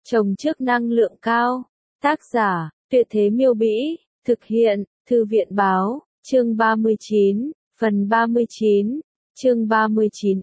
Trồng trước năng lượng cao. Tác giả, Tuyệt Thế Miêu Bĩ. Thực hiện, Thư viện Báo. Chương 39, phần 39. Chương 39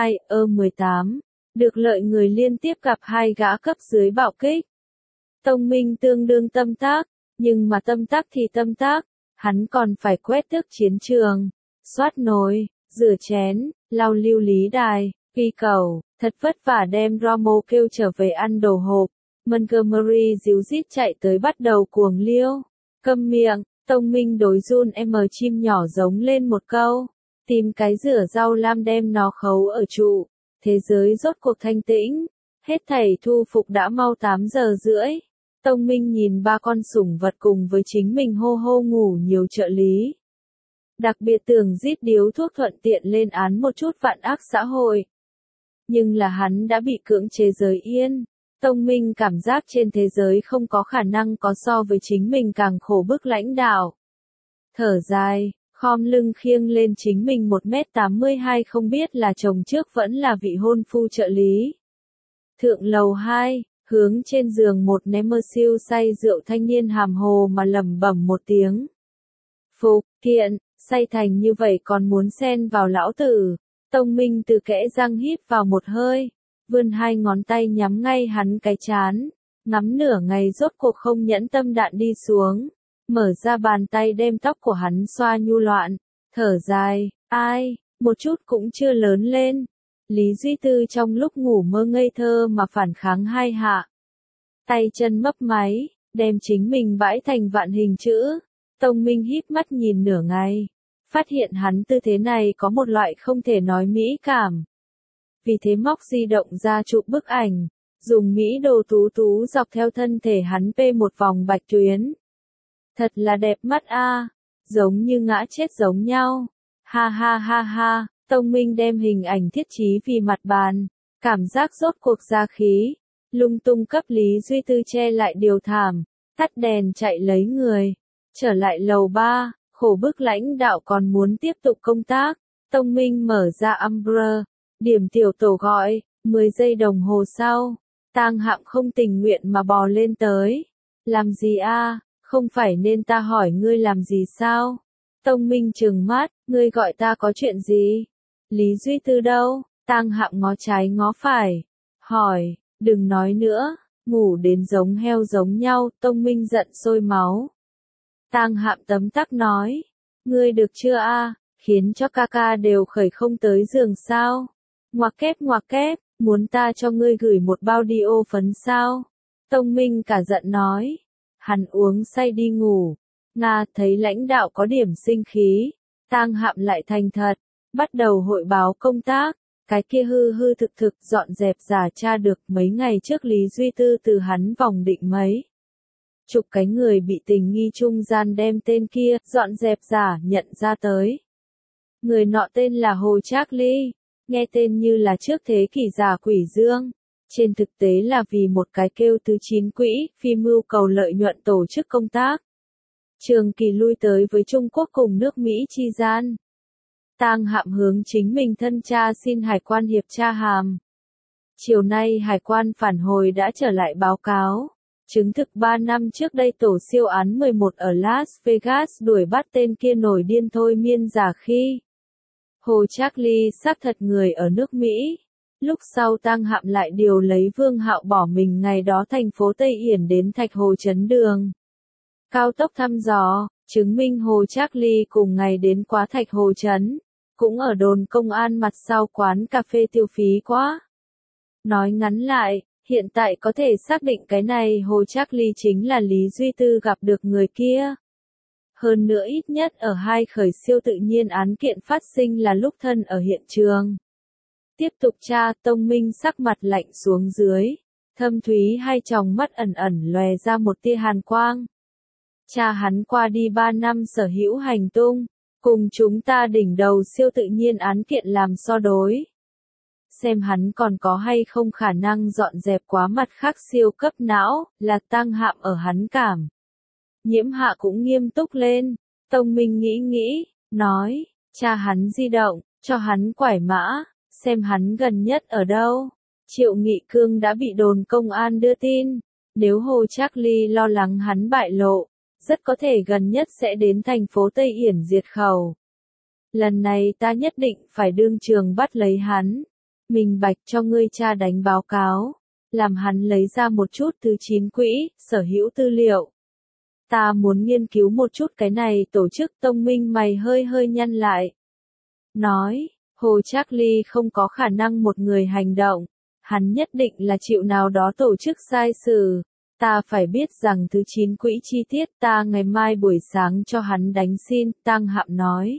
S2E18. Được lợi người liên tiếp gặp hai gã cấp dưới bạo kích. Tông Minh tương đương tâm tác, nhưng mà tâm tác thì tâm tác, hắn còn phải quét tước chiến trường, xoát nồi, rửa chén, lau lưu lý đài, ghi cầu, thật vất vả đem Romo kêu trở về ăn đồ hộp. Montgomery díu dít chạy tới bắt đầu cuồng liêu. Câm miệng, Tông Minh đối run chim nhỏ giống lên một câu. Tìm cái rửa rau lam đem nó khấu ở trụ. Thế giới rốt cuộc thanh tĩnh. Hết thảy thu phục đã mau 8 giờ rưỡi. Tông Minh nhìn ba con sủng vật cùng với chính mình hô hô ngủ nhiều trợ lý. Đặc biệt tưởng rít điếu thuốc thuận tiện lên án một chút vạn ác xã hội. Nhưng là hắn đã bị cưỡng chế giới yên. Tông Minh cảm giác trên thế giới không có khả năng có so với chính mình càng khổ bức lãnh đạo. Thở dài, khom lưng khiêng lên chính mình 1m82 không biết là chồng trước vẫn là vị hôn phu trợ lý. Thượng lầu 2, hướng trên giường một siêu say rượu thanh niên hàm hồ mà lẩm bẩm một tiếng. Phục, kiện, say thành như vậy còn muốn xen vào lão tử. Tông Minh từ kẽ răng hít vào một hơi. Vươn hai ngón tay nhắm ngay hắn cái chán, ngắm nửa ngày rốt cuộc không nhẫn tâm đạn đi xuống, mở ra bàn tay đem tóc của hắn xoa nhu loạn, thở dài, ai, một chút cũng chưa lớn lên. Lý Duy Tư trong lúc ngủ mơ ngây thơ mà phản kháng hai hạ. Tay chân mấp máy, đem chính mình bãi thành vạn hình chữ. Tông Minh híp mắt nhìn nửa ngày, phát hiện hắn tư thế này có một loại không thể nói mỹ cảm. Vì thế móc di động ra chụp bức ảnh, dùng mỹ đồ tú tú dọc theo thân thể hắn vê một vòng bạch tuyến. Thật là đẹp mắt a, giống như ngã chết giống nhau. Ha ha ha ha, Tông Minh đem hình ảnh thiết trí vì mặt bàn, cảm giác rốt cuộc ra khí, lung tung cấp Lý Duy Tư che lại điều thảm, tắt đèn chạy lấy người, trở lại lầu 3, khổ bức lãnh đạo còn muốn tiếp tục công tác. Tông Minh mở ra Umbra. Điểm tiểu tổ gọi, 10 giây đồng hồ sau, Tang Hạm không tình nguyện mà bò lên tới. Làm gì a? Không phải nên ta hỏi ngươi làm gì sao? Tông Minh trừng mắt, ngươi gọi ta có chuyện gì? Lý Duy Tư đâu? Tang Hạm ngó trái ngó phải, hỏi, đừng nói nữa, ngủ đến giống heo giống nhau. Tông Minh giận sôi máu. Tang Hạm tấm tắc nói, ngươi được chưa a? Khiến cho ca ca đều khởi không tới giường sao? Ngoặc kép, muốn ta cho ngươi gửi một bao đi ô phấn sao? Tông Minh cả giận nói. Hắn uống say đi ngủ. Nga thấy lãnh đạo có điểm sinh khí. Tang Hạm lại thành thật. Bắt đầu hội báo công tác. Cái kia hư hư thực thực dọn dẹp giả tra được mấy ngày trước Lý Duy Tư từ hắn vòng định mấy. Chục cái người bị tình nghi trung gian đem tên kia dọn dẹp giả nhận ra tới. Người nọ tên là Hồ Trác Ly. Nghe tên như là trước thế kỷ giả quỷ dương, trên thực tế là vì một cái kêu tứ chín quỹ, phi mưu cầu lợi nhuận tổ chức công tác. Trường kỳ lui tới với Trung Quốc cùng nước Mỹ chi gian. Tang Hạm hướng chính mình thân cha xin hải quan hiệp tra hàm. Chiều nay hải quan phản hồi đã trở lại báo cáo. Chứng thực 3 năm trước đây tổ siêu án 11 ở Las Vegas đuổi bắt tên kia nổi điên thôi miên giả khi. Hồ Trác Ly xác thật người ở nước Mỹ. Lúc sau Tang Hạm lại điều lấy Vương Hạo bỏ mình ngày đó thành phố Tây Yển đến Thạch Hồ Trấn đường. Cao tốc thăm dò, chứng minh Hồ Trác Ly cùng ngày đến quá Thạch Hồ Trấn, cũng ở đồn công an mặt sau quán cà phê tiêu phí quá. Nói ngắn lại, hiện tại có thể xác định cái này Hồ Trác Ly chính là Lý Duy Tư gặp được người kia. Hơn nữa ít nhất ở hai khởi siêu tự nhiên án kiện phát sinh là lúc thân ở hiện trường. Tiếp tục tra, Tông Minh sắc mặt lạnh xuống dưới. Thâm thúy hai tròng mắt ẩn ẩn lòe ra một tia hàn quang. Cha hắn qua đi 3 năm sở hữu hành tung, cùng chúng ta đỉnh đầu siêu tự nhiên án kiện làm so đối. Xem hắn còn có hay không khả năng dọn dẹp quá mặt khác siêu cấp não, là Tang Hạm ở hắn cảm. Nhiễm Hạ cũng nghiêm túc lên. Tông Minh nghĩ, nói, cha hắn di động, cho hắn quải mã, xem hắn gần nhất ở đâu. Triệu Nghị Cương đã bị đồn công an đưa tin. Nếu Hồ Trác Ly lo lắng hắn bại lộ, rất có thể gần nhất sẽ đến thành phố Tây Yển diệt khẩu. Lần này ta nhất định phải đương trường bắt lấy hắn. Minh bạch cho ngươi cha đánh báo cáo. Làm hắn lấy ra một chút thứ 9 quỹ, sở hữu tư liệu. Ta muốn nghiên cứu một chút cái này tổ chức. Tông Minh mày hơi hơi nhăn lại. Nói, Hồ Trác Ly không có khả năng một người hành động. Hắn nhất định là chịu nào đó tổ chức sai sử. Ta phải biết rằng thứ 9 quỹ chi tiết. Ta ngày mai buổi sáng cho hắn đánh xin. Tang Hạm nói.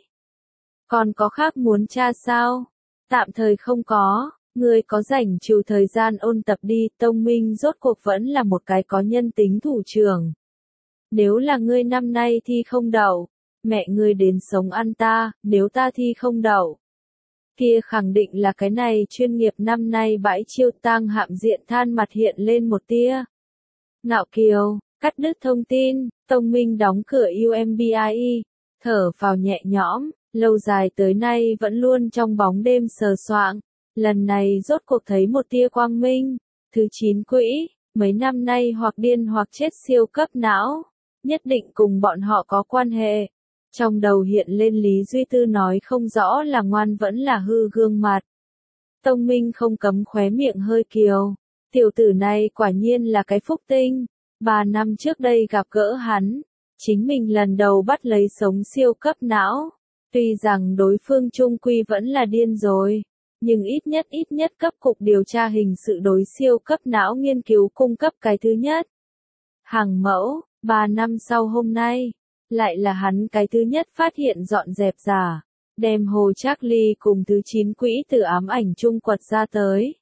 Còn có khác muốn tra sao? Tạm thời không có. Ngươi có rảnh trừ thời gian ôn tập đi. Tông Minh rốt cuộc vẫn là một cái có nhân tính thủ trưởng. Nếu là ngươi năm nay thi không đậu, mẹ ngươi đến sống ăn ta. Nếu ta thi không đậu, kia khẳng định là cái này chuyên nghiệp năm nay bãi chiêu. Tang Hạm diện than mặt hiện lên một tia ngạo kiều. Cắt đứt thông tin, Tông Minh đóng cửa UMBIE, thở phào nhẹ nhõm. Lâu dài tới nay vẫn luôn trong bóng đêm sờ soạng. Lần này rốt cuộc thấy một tia quang minh. Thứ 9 quỹ, mấy năm nay hoặc điên hoặc chết siêu cấp não. Nhất định cùng bọn họ có quan hệ. Trong đầu hiện lên Lý Duy Tư nói không rõ là ngoan vẫn là hư gương mặt. Tông Minh không cấm khóe miệng hơi kiều. Tiểu tử này quả nhiên là cái phúc tinh. 3 năm trước đây gặp gỡ hắn. Chính mình lần đầu bắt lấy sống siêu cấp não. Tuy rằng đối phương chung quy vẫn là điên rồi, nhưng ít nhất cấp cục điều tra hình sự đối siêu cấp não nghiên cứu cung cấp cái thứ nhất. Hàng mẫu, 3 năm sau hôm nay, lại là hắn cái thứ nhất phát hiện dọn dẹp giả, đem Hồ Trác Ly cùng thứ 9 quỹ từ ám ảnh chung quật ra tới.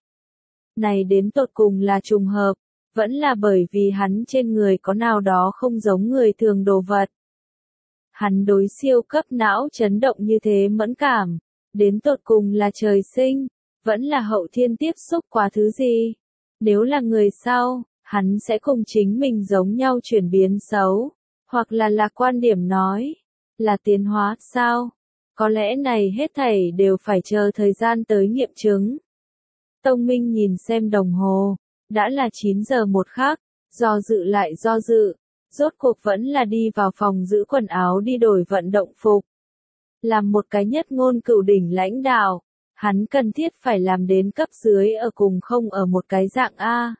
Này đến tột cùng là trùng hợp, vẫn là bởi vì hắn trên người có nào đó không giống người thường đồ vật. Hắn đối siêu cấp não chấn động như thế mẫn cảm, đến tột cùng là trời sinh, vẫn là hậu thiên tiếp xúc qua thứ gì. Nếu là người sau, hắn sẽ cùng chính mình giống nhau chuyển biến xấu, hoặc là quan điểm nói, là tiến hóa sao? Có lẽ này hết thảy đều phải chờ thời gian tới nghiệm chứng. Tông Minh nhìn xem đồng hồ, đã là 9 giờ 1 khắc, do dự lại do dự. Rốt cuộc vẫn là đi vào phòng giữ quần áo đi đổi vận động phục. Làm một cái nhất ngôn cửu đỉnh lãnh đạo, hắn cần thiết phải làm đến cấp dưới ở cùng không ở một cái dạng A.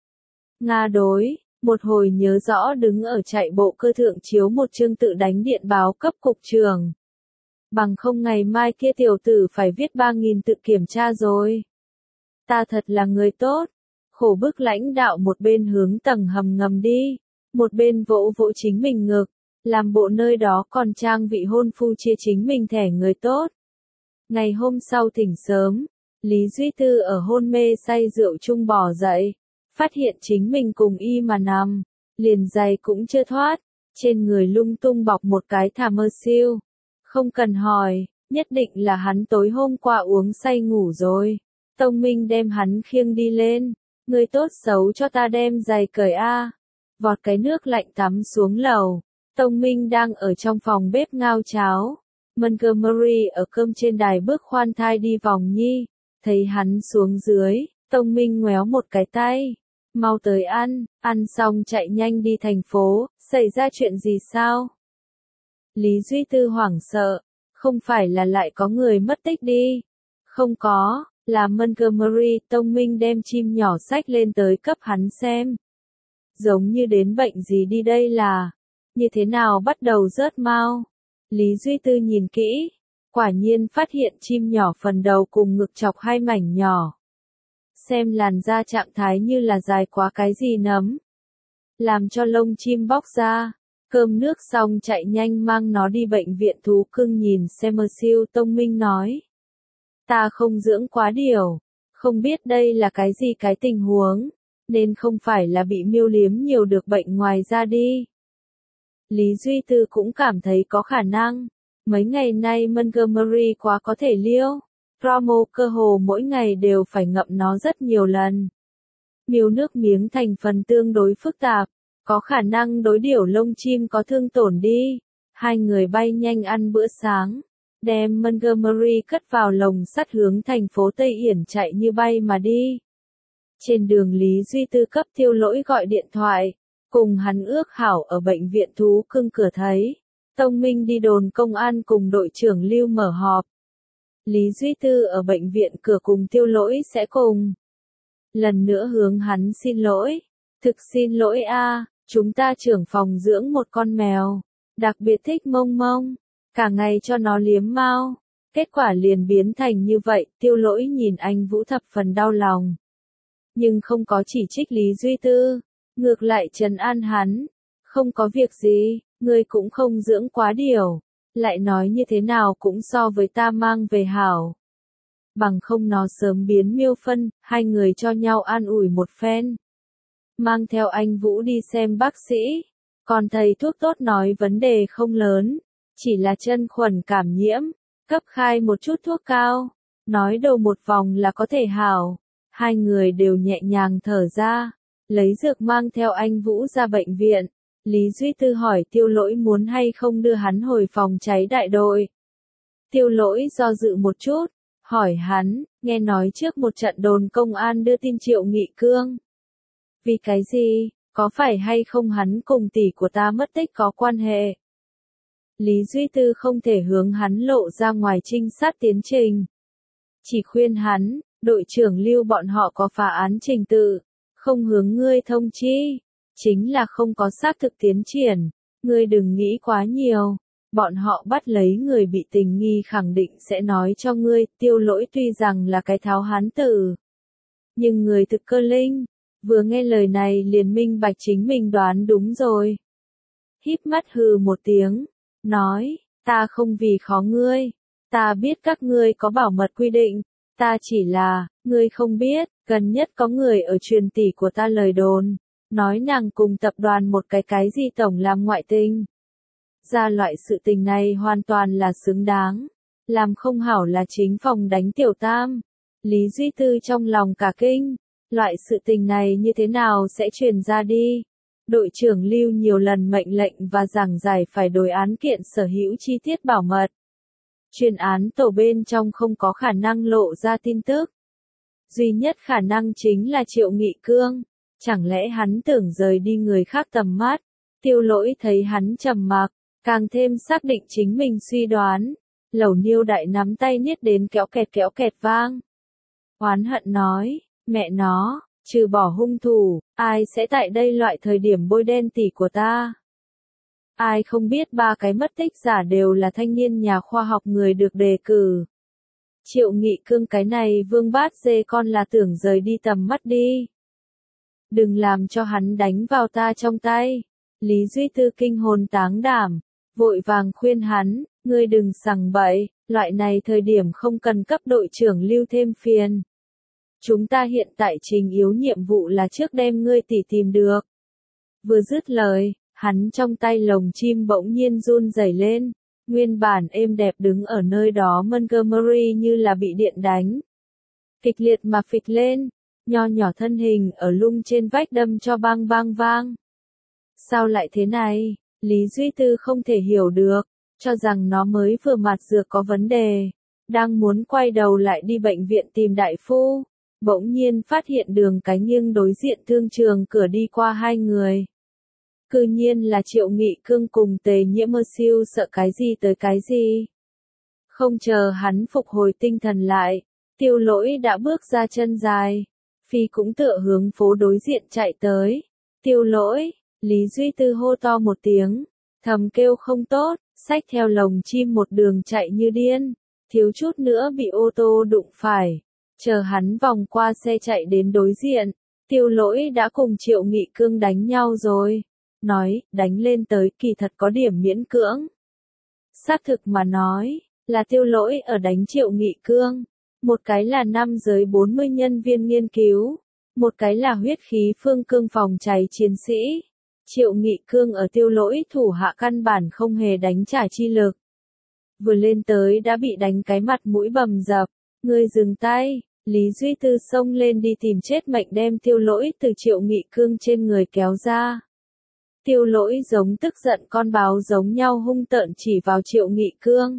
Nga đối, một hồi nhớ rõ đứng ở chạy bộ cơ thượng chiếu một chương tự đánh điện báo cấp cục trưởng. Bằng không ngày mai kia tiểu tử phải viết 3.000 tự kiểm tra rồi. Ta thật là người tốt. Khổ bức lãnh đạo một bên hướng tầng hầm ngầm đi. Một bên vỗ vỗ chính mình ngực, làm bộ nơi đó còn trang vị hôn phu chia chính mình thẻ người tốt. Ngày hôm sau tỉnh sớm, Lý Duy Tư ở hôn mê say rượu chung bò dậy, phát hiện chính mình cùng y mà nằm, liền giày cũng chưa thoát, trên người lung tung bọc một cái thà mơ siêu. Không cần hỏi, nhất định là hắn tối hôm qua uống say ngủ rồi. Tông Minh đem hắn khiêng đi lên, người tốt xấu cho ta đem giày cởi a. Vọt cái nước lạnh tắm xuống lầu. Tông Minh đang ở trong phòng bếp ngao cháo. Montgomery ở cơm trên đài bước khoan thai đi vòng nhi. Thấy hắn xuống dưới, Tông Minh ngoéo một cái tay. Mau tới ăn xong chạy nhanh đi thành phố, xảy ra chuyện gì sao? Lý Duy Tư hoảng sợ, không phải là lại có người mất tích đi. Không có, là Montgomery. Tông Minh đem chim nhỏ xách lên tới cấp hắn xem. Giống như đến bệnh gì đi đây là, như thế nào bắt đầu rớt mau. Lý Duy Tư nhìn kỹ, quả nhiên phát hiện chim nhỏ phần đầu cùng ngực chọc 2 mảnh nhỏ. Xem làn da trạng thái như là dài quá cái gì nấm. Làm cho lông chim bóc ra, cơm nước xong chạy nhanh mang nó đi bệnh viện thú cưng nhìn xem siêu. Tông Minh nói. Ta không dưỡng quá điều, không biết đây là cái gì cái tình huống. Nên không phải là bị miêu liếm nhiều được bệnh ngoài ra đi. Lý Duy Tư cũng cảm thấy có khả năng. Mấy ngày nay Montgomery quá có thể liêu. Promo cơ hồ mỗi ngày đều phải ngậm nó rất nhiều lần. Miêu nước miếng thành phần tương đối phức tạp. Có khả năng đối điểu lông chim có thương tổn đi. Hai người bay nhanh ăn bữa sáng. Đem Montgomery cất vào lồng sắt hướng thành phố Tây Yển chạy như bay mà đi. Trên đường Lý Duy Tư cấp Tiêu Lỗi gọi điện thoại, cùng hắn ước hảo ở bệnh viện thú cưng cửa thấy. Tông Minh đi đồn công an cùng đội trưởng Lưu mở họp. Lý Duy Tư ở bệnh viện cửa cùng Tiêu Lỗi sẽ cùng. Lần nữa hướng hắn xin lỗi. Thực xin lỗi a, chúng ta trưởng phòng dưỡng một con mèo. Đặc biệt thích Mông Mông. Cả ngày cho nó liếm mao. Kết quả liền biến thành như vậy, Tiêu Lỗi nhìn anh Vũ thập phần đau lòng. Nhưng không có chỉ trích Lý Duy Tư. Ngược lại trấn an hắn. Không có việc gì, ngươi cũng không dưỡng quá điều. Lại nói như thế nào cũng so với ta mang về hảo. Bằng không nó sớm biến miêu phân, hai người cho nhau an ủi một phen. Mang theo anh Vũ đi xem bác sĩ. Còn thầy thuốc tốt nói vấn đề không lớn. Chỉ là chân khuẩn cảm nhiễm. Cấp khai một chút thuốc cao. Nói đầu một vòng là có thể hảo. Hai người đều nhẹ nhàng thở ra. Lấy dược mang theo anh Vũ ra bệnh viện. Lý Duy Tư hỏi Tiêu Lỗi muốn hay không đưa hắn hồi phòng cháy đại đội. Tiêu Lỗi do dự một chút. Hỏi hắn, nghe nói trước một trận đồn công an đưa tin Triệu Nghị Cương. Vì cái gì, có phải hay không hắn cùng tỷ của ta mất tích có quan hệ? Lý Duy Tư không thể hướng hắn lộ ra ngoài trinh sát tiến trình. Chỉ khuyên hắn, đội trưởng Lưu bọn họ có phá án trình tự, không hướng ngươi thông chi. Chính là không có xác thực tiến triển, ngươi đừng nghĩ quá nhiều. Bọn họ bắt lấy người bị tình nghi khẳng định sẽ nói cho ngươi. Tiêu Lỗi tuy rằng là cái tháo hán tử, nhưng người thực cơ linh, vừa nghe lời này liền minh bạch chính mình đoán đúng rồi. Híp mắt hừ một tiếng, nói, ta không vì khó ngươi, ta biết các ngươi có bảo mật quy định, ta chỉ là, ngươi không biết, gần nhất có người ở truyền tỷ của ta lời đồn, nói nàng cùng tập đoàn một cái gì tổng làm ngoại tình. Ra loại sự tình này hoàn toàn là xứng đáng, làm không hảo là chính phòng đánh tiểu tam. Lý Duy Tư trong lòng cả kinh, loại sự tình này như thế nào sẽ truyền ra đi. Đội trưởng Lưu nhiều lần mệnh lệnh và giảng giải phải đối án kiện sở hữu chi tiết bảo mật. Chuyên án tổ bên trong không có khả năng lộ ra tin tức. Duy nhất khả năng chính là Triệu Nghị Cương. Chẳng lẽ hắn tưởng rời đi người khác tầm mắt? Tiêu Lỗi thấy hắn trầm mặc, càng thêm xác định chính mình suy đoán. Lẩu Niêu đại nắm tay niết đến kéo kẹt vang. Oán hận nói, mẹ nó, trừ bỏ hung thủ, ai sẽ tại đây loại thời điểm bôi đen tỷ của ta? Ai không biết ba cái mất tích giả đều là thanh niên nhà khoa học người được đề cử. Triệu Nghị Cương cái này vương bát dê con là tưởng rời đi tầm mắt đi. Đừng làm cho hắn đánh vào ta trong tay. Lý Duy Tư kinh hồn táng đảm, vội vàng khuyên hắn, ngươi đừng sằng bậy, loại này thời điểm không cần cấp đội trưởng Lưu thêm phiền. Chúng ta hiện tại trình yếu nhiệm vụ là trước đem ngươi tỷ tìm được. Vừa dứt lời, hắn trong tay lồng chim bỗng nhiên run rẩy lên, nguyên bản êm đẹp đứng ở nơi đó Montgomery như là bị điện đánh. Kịch liệt mà phịch lên, nho nhỏ thân hình ở lung trên vách đâm cho bang bang vang. Sao lại thế này? Lý Duy Tư không thể hiểu được, cho rằng nó mới vừa mạt dược có vấn đề, đang muốn quay đầu lại đi bệnh viện tìm đại phu, bỗng nhiên phát hiện đường cái nghiêng đối diện thương trường cửa đi qua hai người. Cư nhiên là Triệu Nghị Cương cùng Tề Nhiễm Mơ Siêu sợ cái gì tới cái gì. Không chờ hắn phục hồi tinh thần lại, Tiêu Lỗi đã bước ra chân dài, phi cũng tựa hướng phố đối diện chạy tới. Tiêu Lỗi, Lý Duy Tư hô to một tiếng, thầm kêu không tốt, xách theo lồng chim một đường chạy như điên, thiếu chút nữa bị ô tô đụng phải. Chờ hắn vòng qua xe chạy đến đối diện, Tiêu Lỗi đã cùng Triệu Nghị Cương đánh nhau rồi. Nói, đánh lên tới kỳ thật có điểm miễn cưỡng. Xác thực mà nói, là Tiêu Lỗi ở đánh Triệu Nghị Cương. Một cái là năm giới 40 nhân viên nghiên cứu, một cái là huyết khí phương cương phòng cháy chiến sĩ. Triệu Nghị Cương ở Tiêu Lỗi thủ hạ căn bản không hề đánh trả chi lực. Vừa lên tới đã bị đánh cái mặt mũi bầm dập, ngươi dừng tay. Lý Duy Tư xông lên đi tìm chết mệnh đem Tiêu Lỗi từ Triệu Nghị Cương trên người kéo ra. Tiêu Lỗi giống tức giận con báo giống nhau hung tợn chỉ vào Triệu Nghị Cương.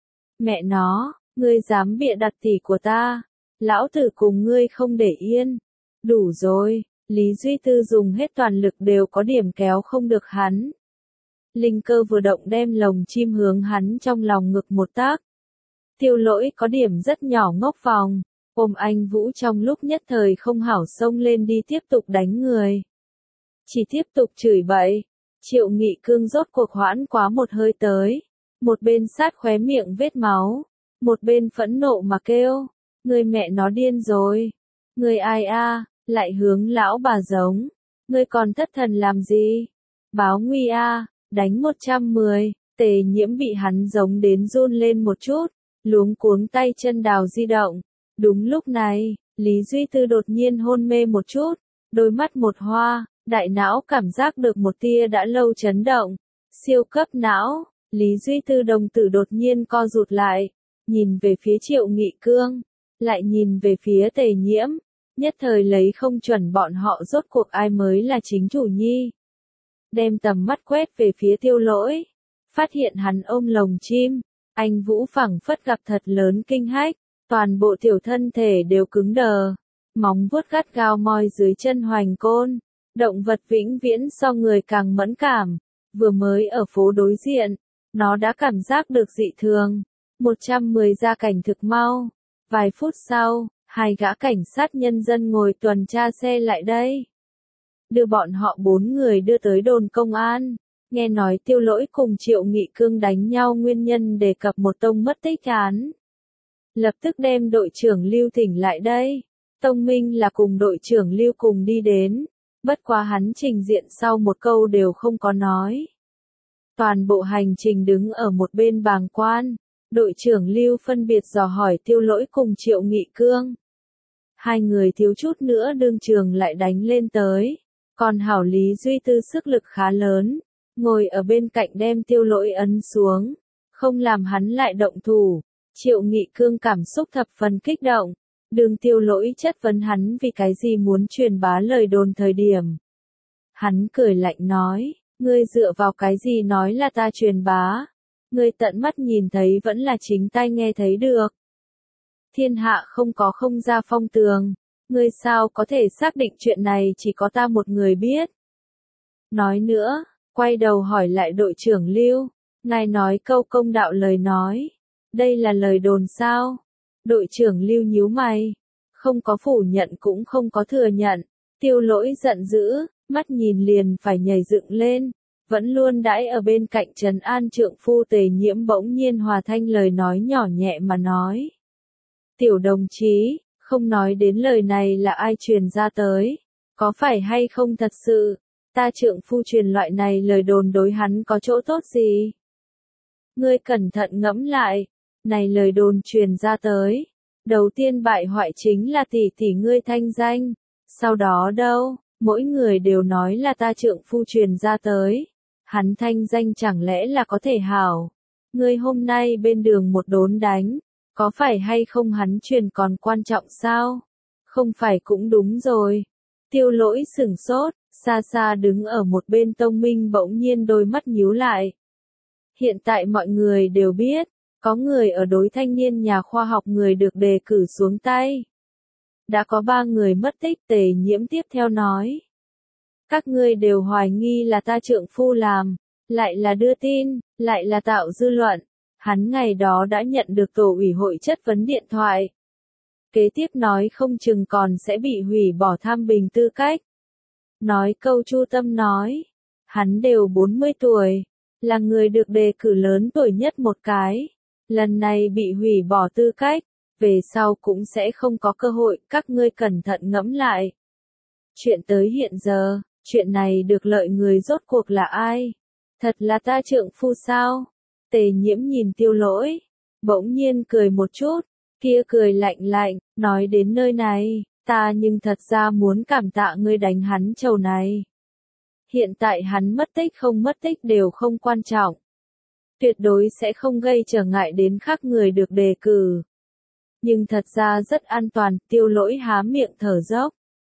Mẹ nó, ngươi dám bịa đặt tỷ của ta, lão tử cùng ngươi không để yên. Đủ rồi, Lý Duy Tư dùng hết toàn lực đều có điểm kéo không được hắn. Linh cơ vừa động đem lồng chim hướng hắn trong lòng ngực một tác. Tiêu Lỗi có điểm rất nhỏ ngốc vòng, ôm anh Vũ trong lúc nhất thời không hảo xông lên đi tiếp tục đánh người. Chỉ tiếp tục chửi bậy, Triệu Nghị Cương rốt cuộc hoãn quá một hơi tới, một bên sát khóe miệng vết máu, một bên phẫn nộ mà kêu, người mẹ nó điên rồi, người ai a, lại hướng lão bà giống, người còn thất thần làm gì, báo nguy a, đánh 110, Tề Nhiễm bị hắn giống đến run lên một chút, luống cuống tay chân đào di động. Đúng lúc này, Lý Duy Tư đột nhiên hôn mê một chút, đôi mắt một hoa, đại não cảm giác được một tia đã lâu chấn động. Siêu cấp não, Lý Duy Tư đồng tử đột nhiên co rụt lại, nhìn về phía Triệu Nghị Cương, lại nhìn về phía Tề Nhiễm, nhất thời lấy không chuẩn bọn họ rốt cuộc ai mới là chính chủ nhi. Đem tầm mắt quét về phía Tiêu Lỗi, phát hiện hắn ôm lồng chim, anh Vũ phảng phất gặp thật lớn kinh hách, toàn bộ tiểu thân thể đều cứng đờ, móng vuốt gắt gao moi dưới chân hoành côn, động vật vĩnh viễn so người càng mẫn cảm, vừa mới ở phố đối diện, nó đã cảm giác được dị thường, 110 ra cảnh thực mau, vài phút sau, hai gã cảnh sát nhân dân ngồi tuần tra xe lại đây. Đưa bọn họ 4 người đưa tới đồn công an, nghe nói Tiêu Lỗi cùng Triệu Nghị Cương đánh nhau nguyên nhân đề cập một tông mất tích án. Lập tức đem đội trưởng Lưu thỉnh lại đây. Tông Minh là cùng đội trưởng Lưu cùng đi đến, bất quá hắn trình diện sau một câu đều không có nói. Toàn bộ hành trình đứng ở một bên bàng quan, đội trưởng Lưu phân biệt dò hỏi Tiêu Lỗi cùng Triệu Nghị Cương. Hai người thiếu chút nữa đương trường lại đánh lên tới, còn hảo Lý Duy Tư sức lực khá lớn, ngồi ở bên cạnh đem Tiêu Lỗi ấn xuống, không làm hắn lại động thủ. Triệu Nghị Cương cảm xúc thập phần kích động, đường Tiêu Lỗi chất vấn hắn vì cái gì muốn truyền bá lời đồn thời điểm. Hắn cười lạnh nói, ngươi dựa vào cái gì nói là ta truyền bá, ngươi tận mắt nhìn thấy vẫn là chính tai nghe thấy được. Thiên hạ không có không ra phong tường, ngươi sao có thể xác định chuyện này chỉ có ta một người biết. Nói nữa, quay đầu hỏi lại đội trưởng Lưu, ngài nói câu công đạo lời nói. Đây là lời đồn sao? Đội trưởng Lưu nhíu mày, không có phủ nhận cũng không có thừa nhận. Tiêu Lỗi giận dữ, mắt nhìn liền phải nhảy dựng lên, vẫn luôn đãi ở bên cạnh trấn an trượng phu Tề Nhiễm bỗng nhiên hòa thanh lời nói nhỏ nhẹ mà nói. Tiểu đồng chí, không nói đến lời này là ai truyền ra tới, có phải hay không thật sự, ta trượng phu truyền loại này lời đồn đối hắn có chỗ tốt gì? Ngươi cẩn thận ngẫm lại. Này lời đồn truyền ra tới, đầu tiên bại hoại chính là tỷ tỷ ngươi thanh danh, sau đó đâu, mỗi người đều nói là ta trượng phu truyền ra tới, hắn thanh danh chẳng lẽ là có thể hảo, ngươi hôm nay bên đường một đốn đánh, có phải hay không hắn truyền còn quan trọng sao, không phải cũng đúng rồi. Tiêu Lỗi sửng sốt, xa xa đứng ở một bên Tông Minh bỗng nhiên đôi mắt nhíu lại. Hiện tại mọi người đều biết, có người ở đối thanh niên nhà khoa học người được đề cử xuống tay. Đã có 3 người mất tích. Tề Nhiễm tiếp theo nói. Các ngươi đều hoài nghi là ta trượng phu làm, lại là đưa tin, lại là tạo dư luận. Hắn ngày đó đã nhận được tổ ủy hội chất vấn điện thoại. Kế tiếp nói không chừng còn sẽ bị hủy bỏ tham bình tư cách. Nói câu Chu Tâm nói, hắn đều 40 tuổi, là người được đề cử lớn tuổi nhất một cái. Lần này bị hủy bỏ tư cách, về sau cũng sẽ không có cơ hội, các ngươi cẩn thận ngẫm lại. Chuyện tới hiện giờ, chuyện này được lợi người rốt cuộc là ai? Thật là ta trượng phu sao? Tề Nhiễm nhìn Tiêu Lỗi, bỗng nhiên cười một chút, kia cười lạnh lạnh, nói đến nơi này, ta nhưng thật ra muốn cảm tạ ngươi đánh hắn trầu này. Hiện tại hắn mất tích không mất tích đều không quan trọng. Tuyệt đối sẽ không gây trở ngại đến khác người được đề cử. Nhưng thật ra rất an toàn, Tiêu Lỗi há miệng thở dốc.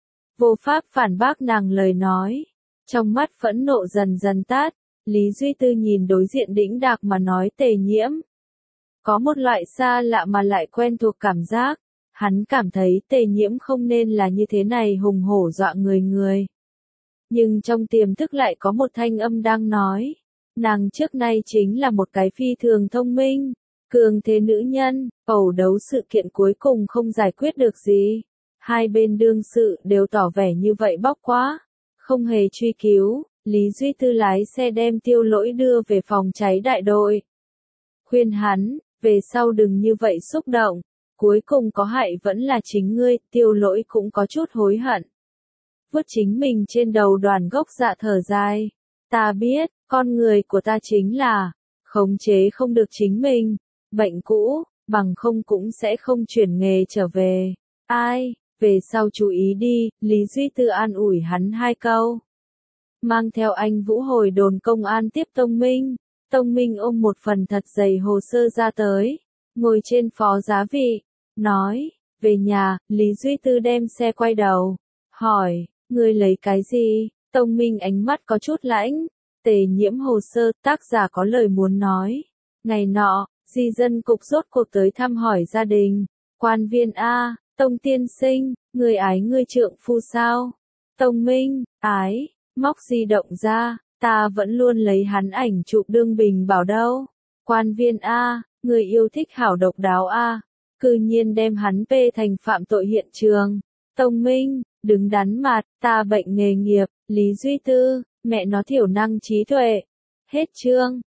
Vô pháp phản bác nàng lời nói. Trong mắt phẫn nộ dần dần tát, Lý Duy Tư nhìn đối diện đĩnh đạc mà nói Tề Nhiễm. Có một loại xa lạ mà lại quen thuộc cảm giác. Hắn cảm thấy Tề Nhiễm không nên là như thế này hùng hổ dọa người. Nhưng trong tiềm thức lại có một thanh âm đang nói, nàng trước nay chính là một cái phi thường thông minh, cường thế nữ nhân, ẩu đấu sự kiện cuối cùng không giải quyết được gì. Hai bên đương sự đều tỏ vẻ như vậy bóc quá, không hề truy cứu, Lý Duy Tư lái xe đem Tiêu Lỗi đưa về phòng cháy đại đội. Khuyên hắn, về sau đừng như vậy xúc động, cuối cùng có hại vẫn là chính ngươi, Tiêu Lỗi cũng có chút hối hận. Vuốt chính mình trên đầu đoàn gốc dạ thở dài. Ta biết, con người của ta chính là, khống chế không được chính mình, bệnh cũ, bằng không cũng sẽ không chuyển nghề trở về. Ai, về sau chú ý đi, Lý Duy Tư an ủi hắn hai câu. Mang theo anh Vũ hồi đồn công an tiếp Tông Minh. Tông Minh ôm một phần thật dày hồ sơ ra tới, ngồi trên phó giá vị, nói, về nhà, Lý Duy Tư đem xe quay đầu, hỏi, ngươi lấy cái gì? Tông Minh ánh mắt có chút lãnh, Tề Nhiễm hồ sơ, tác giả có lời muốn nói. Ngày nọ, di dân cục rốt cuộc tới thăm hỏi gia đình, quan viên A, Tông tiên sinh, người ái ngươi trượng phu sao? Tông Minh, ái, móc di động ra, ta vẫn luôn lấy hắn ảnh chụp đương bình bảo đâu. Quan viên A, người yêu thích hảo độc đáo A, cư nhiên đem hắn phê thành phạm tội hiện trường. Tông Minh, đứng đắn mặt, ta bệnh nghề nghiệp, Lý Duy Tư, mẹ nó thiểu năng trí tuệ. Hết chương.